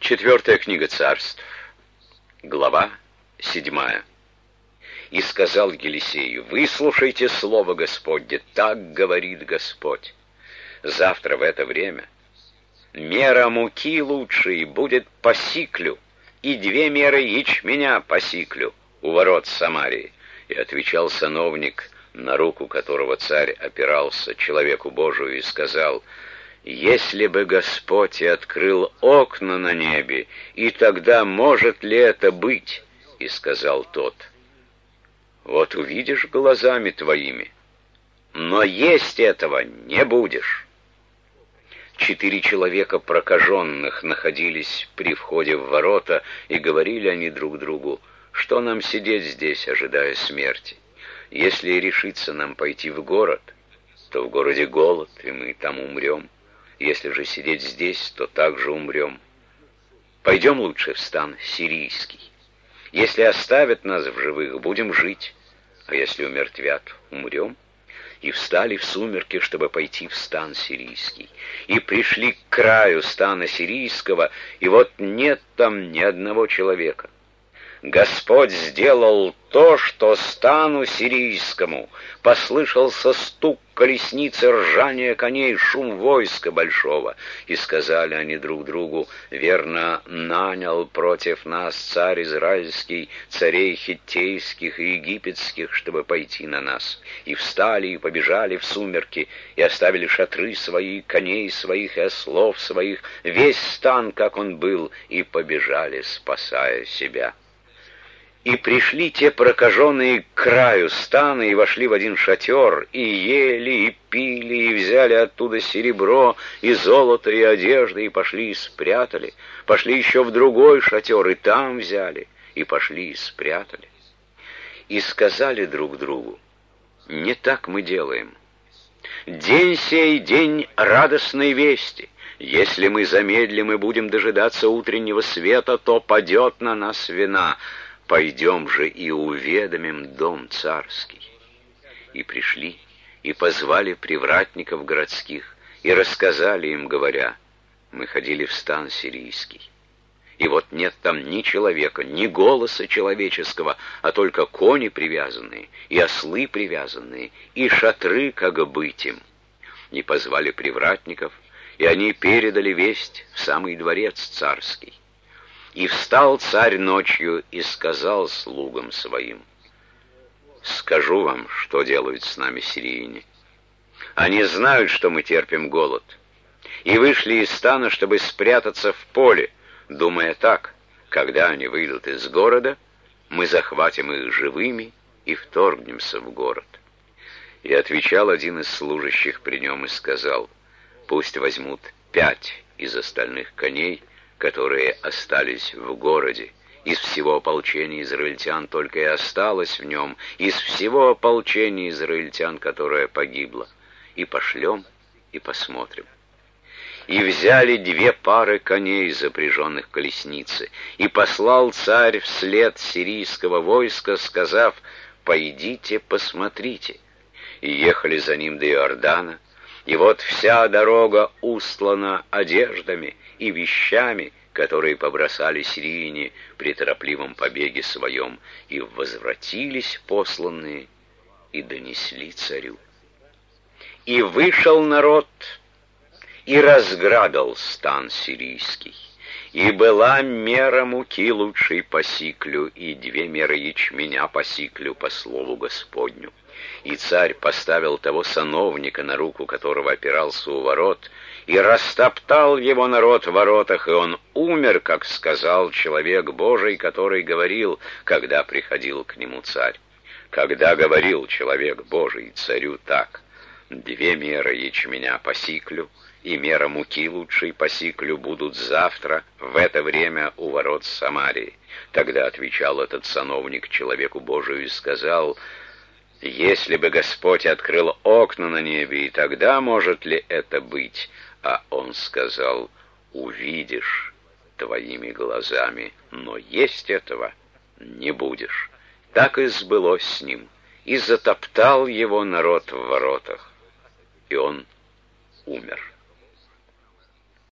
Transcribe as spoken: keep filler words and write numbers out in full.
Четвертая книга Царств, глава седьмая. «И сказал Елисею: выслушайте слово Господне, так говорит Господь. Завтра в это время мера муки лучшей будет по сиклю, и две меры ячменя по сиклю у ворот Самарии». И отвечал сановник, на руку которого царь опирался, человеку Божию, и сказал: «Если бы Господь и открыл окна на небе, и тогда может ли это быть?» И сказал тот: «Вот увидишь глазами твоими, но есть этого не будешь». Четыре человека прокаженных находились при входе в ворота, и говорили они друг другу: «Что нам сидеть здесь, ожидая смерти? Если решится нам пойти в город, то в городе голод, и мы там умрем. Если же сидеть здесь, то также умрем. Пойдем лучше в стан сирийский. Если оставят нас в живых, будем жить, а если умертвят, умрем». И встали в сумерки, чтобы пойти в стан сирийский. И пришли к краю стана сирийского, и вот нет там ни одного человека. Господь сделал то, что стану сирийскому послышался стук колесницы, ржание коней, шум войска большого. И сказали они друг другу: верно, нанял против нас царь израильский царей хиттейских и египетских, чтобы пойти на нас. И встали и побежали в сумерки, и оставили шатры свои, коней своих и ослов своих, весь стан, как он был, и побежали, спасая себя. И пришли те прокаженные к краю стана, и вошли в один шатер, и ели, и пили, и взяли оттуда серебро, и золото, и одежды, и пошли и спрятали. Пошли еще в другой шатер, и там взяли, и пошли и спрятали. И сказали друг другу: не так мы делаем. День сей день радостной вести. Если мы замедлим и будем дожидаться утреннего света, то падет на нас вина. Пойдем же и уведомим дом царский. И пришли, и позвали привратников городских, и рассказали им, говоря: мы ходили в стан сирийский, и вот нет там ни человека, ни голоса человеческого, а только кони привязанные, и ослы привязанные, и шатры, как быть им. И позвали привратников, и они передали весть в самый дворец царский. И встал царь ночью и сказал слугам своим: скажу вам, что делают с нами сирияне. Они знают, что мы терпим голод, и вышли из стана, чтобы спрятаться в поле, думая так: когда они выйдут из города, мы захватим их живыми и вторгнемся в город. И отвечал один из служащих при нем и сказал: пусть возьмут пять из остальных коней, которые остались в городе. Из всего ополчения израильтян только и осталось в нем, из всего ополчения израильтян, которое погибло. И пошлем, и посмотрим. И взяли две пары коней, запряженных в колесницы, и послал царь вслед сирийского войска, сказав: пойдите, посмотрите. И ехали за ним до Иордана, и вот вся дорога устлана одеждами и вещами, которые побросали сирияне при торопливом побеге своем, и возвратились посланные, и донесли царю. И вышел народ, и разграбил стан сирийский, и была мера муки лучшей по сиклю, и две меры ячменя по сиклю по слову Господню. И царь поставил того сановника, на руку которого опирался у ворот, и растоптал его народ в воротах, и он умер, как сказал человек Божий, который говорил, когда приходил к нему царь. Когда говорил человек Божий царю так: две меры ячменя по сиклю и мера муки лучшей по сиклю будут завтра в это время у ворот Самарии. Тогда отвечал этот сановник человеку Божию и сказал: если бы Господь открыл окна на небе, и тогда может ли это быть? А он сказал: увидишь твоими глазами, но есть этого не будешь. Так и сбылось с ним, и затоптал его народ в воротах, и он умер.